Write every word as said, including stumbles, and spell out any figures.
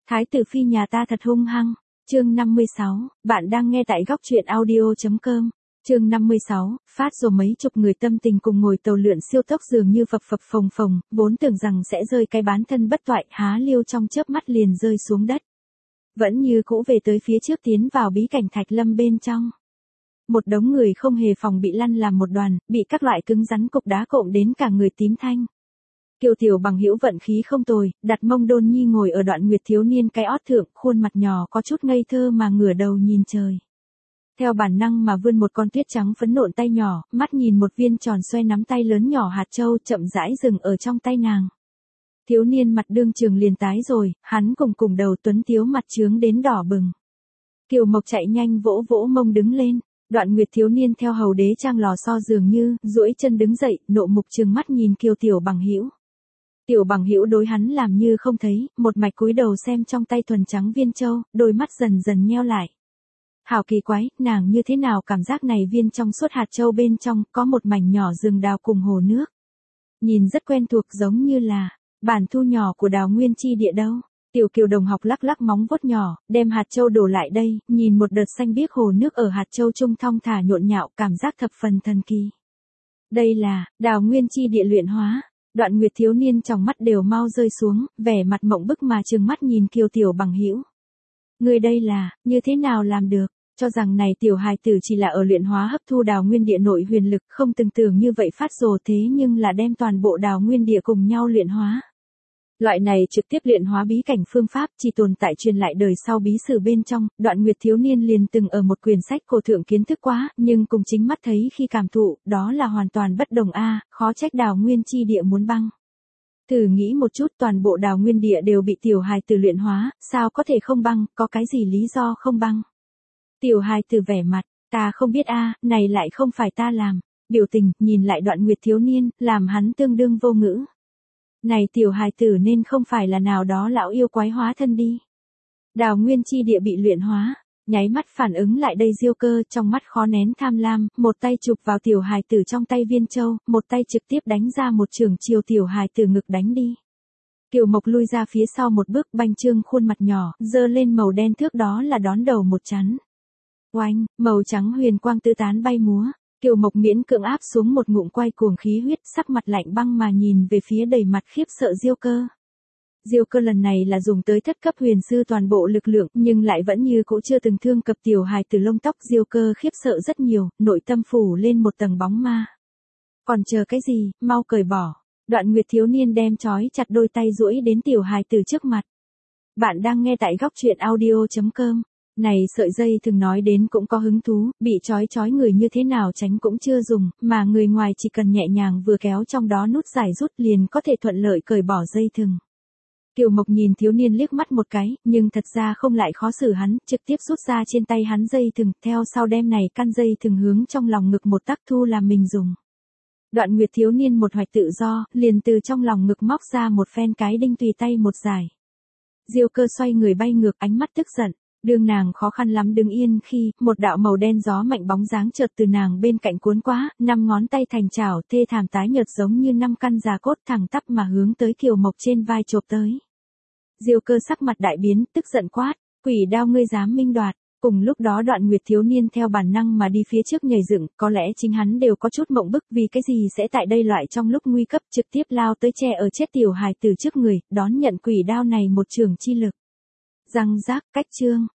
Thái tử phi nhà ta thật hung hăng. Chương năm mươi sáu, bạn đang nghe tại góc truyện audio.com. Chương năm mươi sáu, phát rồi mấy chục người tâm tình cùng ngồi tàu lượn siêu tốc dường như phập phập phồng phồng, vốn tưởng rằng sẽ rơi cái bán thân bất toại, há liêu trong chớp mắt liền rơi xuống đất. Vẫn như cũ về tới phía trước tiến vào bí cảnh Thạch Lâm bên trong. Một đống người không hề phòng bị lăn làm một đoàn, bị các loại cứng rắn cục đá cộm đến cả người tím thanh. Kiều Tiểu Bằng hữu vận khí không tồi, đặt mông đôn nhi ngồi ở Đoạn Nguyệt thiếu niên cái ót thượng, khuôn mặt nhỏ có chút ngây thơ mà ngửa đầu nhìn trời. Theo bản năng mà vươn một con tuyết trắng phấn nộn tay nhỏ, mắt nhìn một viên tròn xoe nắm tay lớn nhỏ hạt châu chậm rãi dừng ở trong tay nàng. Thiếu niên mặt đương trường liền tái rồi, hắn cùng cùng đầu tuấn tiếu mặt trướng đến đỏ bừng. Kiều Mộc chạy nhanh vỗ vỗ mông đứng lên. Đoạn Nguyệt thiếu niên theo hầu đế trang lò xo dường như, duỗi chân đứng dậy, nộ mục trừng mắt nhìn Kiều Tiểu Bằng hữu. Tiểu Bằng hữu đối hắn làm như không thấy, một mạch cúi đầu xem trong tay thuần trắng viên châu, đôi mắt dần dần nheo lại. Hảo kỳ quái, nàng như thế nào cảm giác này viên trong suốt hạt châu bên trong, có một mảnh nhỏ rừng đào cùng hồ nước. Nhìn rất quen thuộc giống như là, bản thu nhỏ của Đào Nguyên chi địa đâu. Tiểu Kiều đồng học lắc lắc móng vuốt nhỏ, đem hạt châu đổ lại đây, nhìn một đợt xanh biếc hồ nước ở hạt châu trung thong thả nhộn nhạo, cảm giác thập phần thần kỳ. Đây là, Đào Nguyên chi địa luyện hóa. Đoạn Nguyệt thiếu niên trong mắt đều mau rơi xuống, vẻ mặt mộng bức mà trừng mắt nhìn Kiều Tiểu Bằng hữu. Người đây là, như thế nào làm được, cho rằng này tiểu hài tử chỉ là ở luyện hóa hấp thu Đào Nguyên địa nội huyền lực, không từng tưởng như vậy phát rồ thế nhưng là đem toàn bộ Đào Nguyên địa cùng nhau luyện hóa. Loại này trực tiếp luyện hóa bí cảnh phương pháp chỉ tồn tại truyền lại đời sau bí sử bên trong, Đoạn Nguyệt thiếu niên liền từng ở một quyển sách cổ thượng kiến thức quá, nhưng cùng chính mắt thấy khi cảm thụ, đó là hoàn toàn bất đồng a, khó trách Đào Nguyên chi địa muốn băng. Thử nghĩ một chút, toàn bộ Đào Nguyên địa đều bị tiểu hài tử luyện hóa, sao có thể không băng, có cái gì lý do không băng? Tiểu hài tử vẻ mặt, ta không biết a, này lại không phải ta làm, biểu tình, nhìn lại Đoạn Nguyệt thiếu niên, làm hắn tương đương vô ngữ. Này tiểu hài tử nên không phải là nào đó lão yêu quái hóa thân đi. Đào Nguyên chi địa bị luyện hóa, nháy mắt phản ứng lại đây Diêu Cơ, trong mắt khó nén tham lam, một tay chụp vào tiểu hài tử trong tay viên châu, một tay trực tiếp đánh ra một trường chiều tiểu hài tử ngực đánh đi. Kiều Mộc lui ra phía sau một bước, banh trương khuôn mặt nhỏ, dơ lên màu đen thước đó là đón đầu một chắn. Oanh, màu trắng huyền quang tứ tán bay múa. Kiều Mộc miễn cưỡng áp xuống một ngụm quay cuồng khí huyết, sắc mặt lạnh băng mà nhìn về phía đầy mặt khiếp sợ Diêu Cơ. Diêu Cơ lần này là dùng tới thất cấp huyền sư toàn bộ lực lượng, nhưng lại vẫn như cũ chưa từng thương cập tiểu hài từ lông tóc. Diêu Cơ khiếp sợ rất nhiều, nội tâm phủ lên một tầng bóng ma. Còn chờ cái gì, mau cởi bỏ. Đoạn Nguyệt thiếu niên đem trói chặt đôi tay duỗi đến tiểu hài từ trước mặt. Bạn đang nghe tại góc truyện audio.com. Này sợi dây thường nói đến cũng có hứng thú, bị trói trói người như thế nào tránh cũng chưa dùng, mà người ngoài chỉ cần nhẹ nhàng vừa kéo trong đó nút giải rút liền có thể thuận lợi cởi bỏ dây thừng. Kiều Mộc nhìn thiếu niên liếc mắt một cái, nhưng thật ra không lại khó xử hắn, trực tiếp rút ra trên tay hắn dây thừng, theo sau đem này căn dây thừng hướng trong lòng ngực một tắc thu làm mình dùng. Đoạn Nguyệt thiếu niên một hoạch tự do, liền từ trong lòng ngực móc ra một phen cái đinh tùy tay một giải. Diêu Cơ xoay người bay ngược, ánh mắt tức giận. Đương nàng khó khăn lắm đứng yên khi, một đạo màu đen gió mạnh bóng dáng chợt từ nàng bên cạnh cuốn quá, năm ngón tay thành chảo thê thảm tái nhợt giống như năm căn già cốt thẳng tắp mà hướng tới Kiều Mộc trên vai chộp tới. Diêu Cơ sắc mặt đại biến, tức giận quát, quỷ đao ngươi dám minh đoạt. Cùng lúc đó Đoạn Nguyệt thiếu niên theo bản năng mà đi phía trước nhảy dựng, có lẽ chính hắn đều có chút mộng bức vì cái gì sẽ tại đây loại trong lúc nguy cấp trực tiếp lao tới che ở chết tiểu hài từ trước người, đón nhận quỷ đao này một trường chi lực. Răng rác, cách chương.